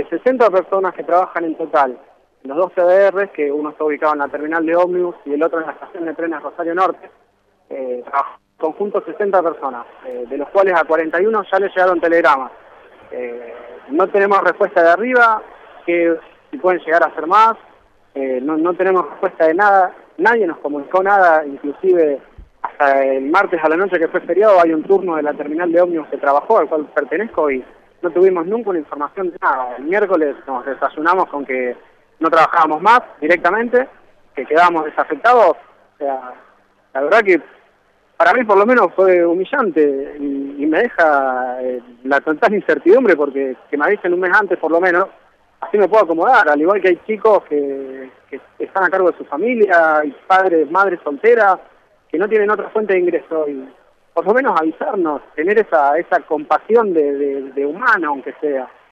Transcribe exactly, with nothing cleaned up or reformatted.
sesenta personas que trabajan en total, los dos C D Rs, que uno está ubicado en la terminal de ómnibus y el otro en la estación de trenes Rosario Norte, eh, trabajan conjunto sesenta personas, eh, de los cuales a cuarenta y uno ya les llegaron telegramas. Eh, no tenemos respuesta de arriba, que si pueden llegar a hacer más, eh, no, no tenemos respuesta de nada, nadie nos comunicó nada, inclusive hasta el martes a la noche que fue feriado hay un turno de la terminal de ómnibus que trabajó, al cual pertenezco, y no tuvimos nunca una información de nada. El miércoles nos desayunamos con que no trabajábamos más directamente, que quedábamos desafectados. O sea, la verdad que para mí por lo menos fue humillante y, y me deja eh, la total incertidumbre, porque que me avisen un mes antes por lo menos, así me puedo acomodar, al igual que hay chicos que, que están a cargo de su familia, y padres, madres solteras, que no tienen otra fuente de ingreso, y por lo menos avisarnos, tener esa esa compasión de, de, de humano, aunque sea.